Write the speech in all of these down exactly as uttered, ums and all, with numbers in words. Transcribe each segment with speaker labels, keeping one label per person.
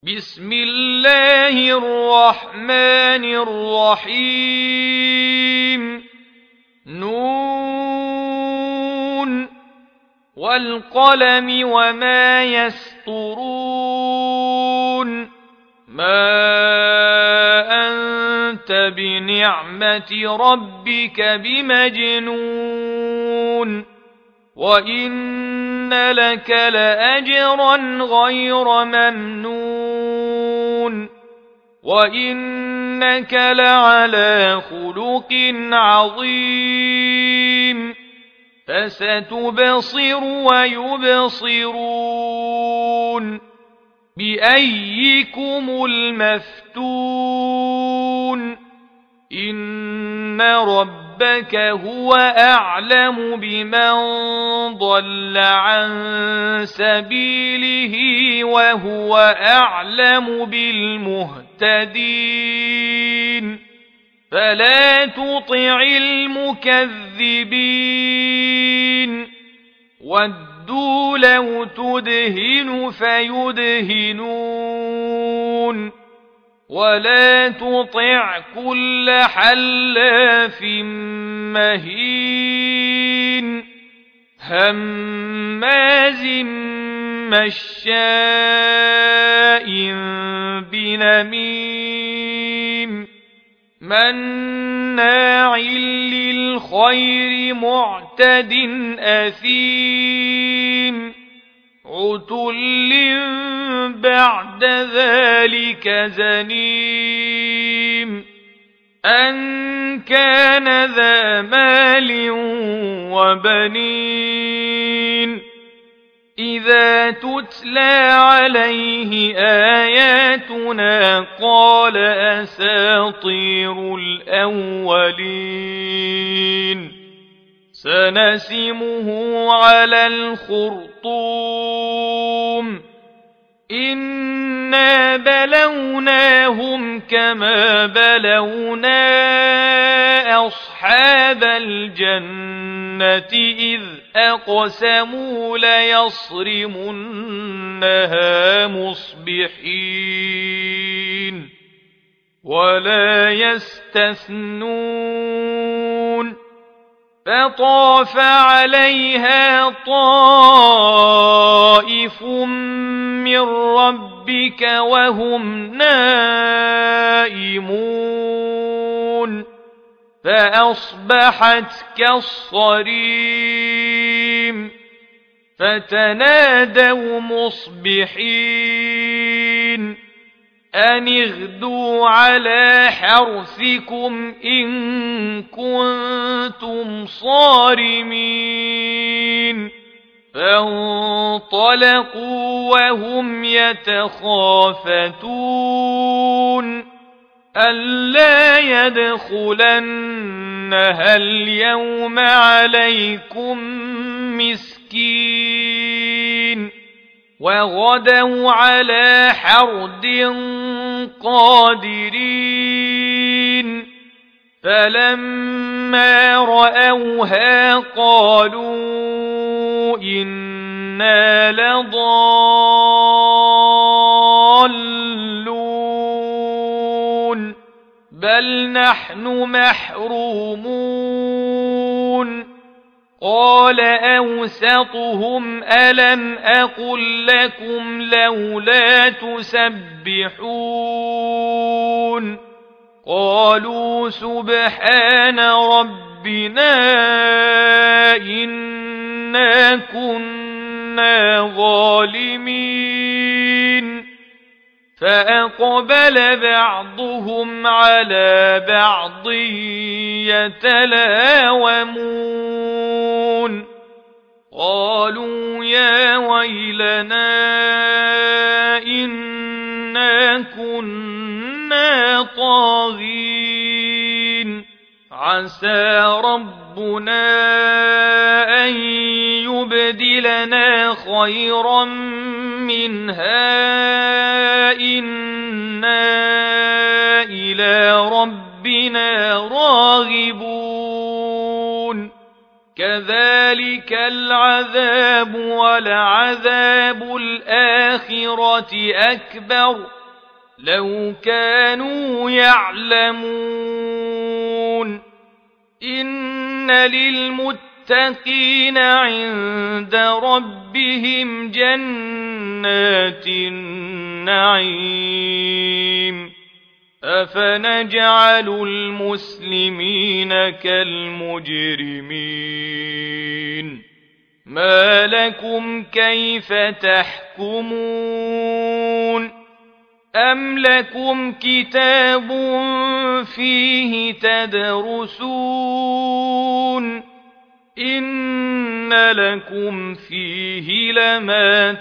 Speaker 1: بسم الله الرحمن الرحيم نون والقلم وما يسطرون ما أنت بنعمة ربك بمجنون وإن لك لأجرا غير ممنون وإنك لعلى خلق عظيم فستبصر ويبصرون بأيكم المفتون إن ربك هو أعلم بمن ضل عن سبيله وهو أعلم بالمهتدين فلا تطع المكذبين ودوا لو تدهن فيدهنون ولا تطع كل حلاف مهين هماز مشاء بنميم مناع للخير معتد أثيم عتل بعد ذلك زنيم أن كان ذا مال وبنين إذا تتلى عليه آياتنا قال أساطير الأولين سنسمه على الخرطوم إنا بلوناهم كما بلونا أصحاب الجنة إذ أقسموا ليصرمنها مصبحين ولا يستثنون فطاف عليها طائف من ربك وهم نائمون فأصبحت كالصريم فتنادوا مصبحين أن اغدوا على حرثكم إن كنتم صارمين فانطلقوا وهم يتخافتون ألا يدخلنها اليوم عليكم مسكين وغدوا على حرد قادرين فلما رأوها قالوا إنا لضالون بل نحن محرومون قال أوسطهم ألم أقل لكم لولا تسبحون قالوا سبحان ربنا إنا كنا ظالمين فأقبل بعضهم على بعض يتلاومون قالوا يا ويلنا إنا كنا طاغين عسى ربنا أن يبدلنا خيرا منها إنا إلى ربنا راغبون كذلك العذاب ولعذاب الآخرة الآخرة أكبر لو كانوا يعلمون إن للمتقين عند ربهم جنات النعيم أفنجعل المسلمين كالمجرمين ما لكم كيف تحكمون أم لكم كتاب فيه تدرسون إن لكم فيه لما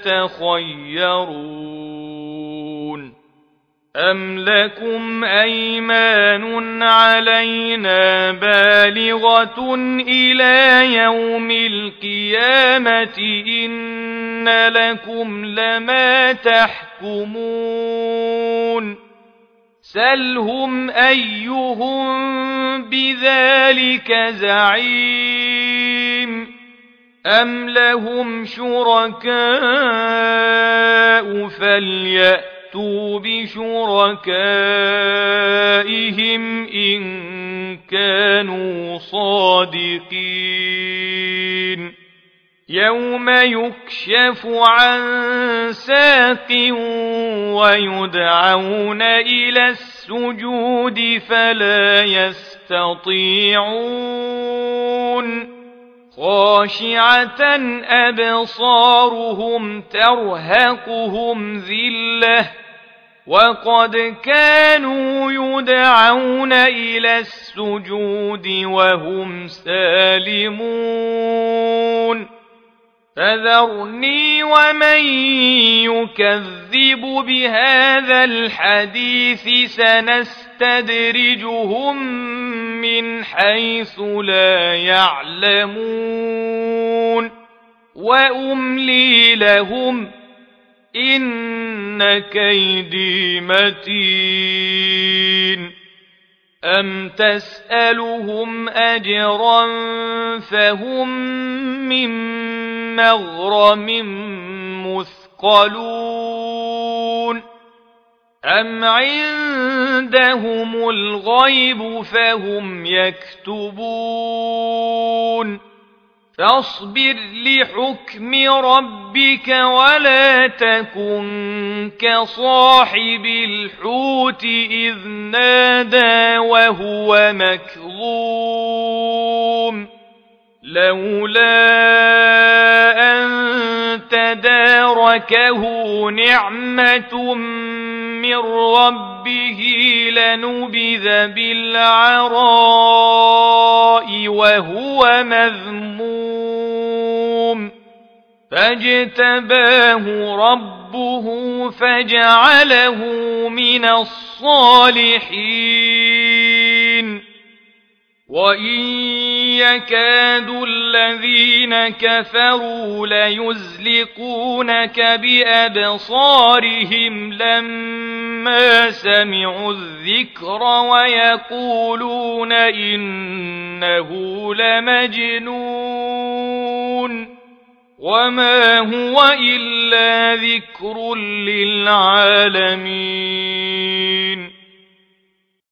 Speaker 1: تخيرون أم لكم أيمان علينا بالغة إلى يوم القيامة إن لكم لما تحكمون سلهم أيهم بذلك زعيم أم لهم شركاء فليأتوا فَأْتُوا بِشُرَكَائِهِمْ إِن كَانُوا صَادِقِينَ يَوْمَ يُكْشَفُ عَن سَاقٍ وَيُدْعَوْنَ إِلَى السُّجُودِ فَلَا يَسْتَطِيعُونَ خاشعة أبصارهم ترهقهم ذلة وقد كانوا يدعون إلى السجود وهم سالمون فذرني ومن يكذب بهذا الحديث سنستدرجهم من حيث لا يعلمون وأملي لهم إن كيدي متين أم تسألهم أجرا فهم من مغرم مثقلون أم عندهم الغيب فهم يكتبون فاصبر لحكم ربك ولا تكن كصاحب الحوت إذ نادى وهو مكظوم لولا أن تداركه نعمة من ربه لنبذ بالعراء وهو مذموم فاجتباه ربه فجعله من الصالحين وإن يكاد الذين كفروا ليزلقونك بأبصارهم لما سمعوا الذكر ويقولون إنه لمجنون وما هو إلا ذكر للعالمين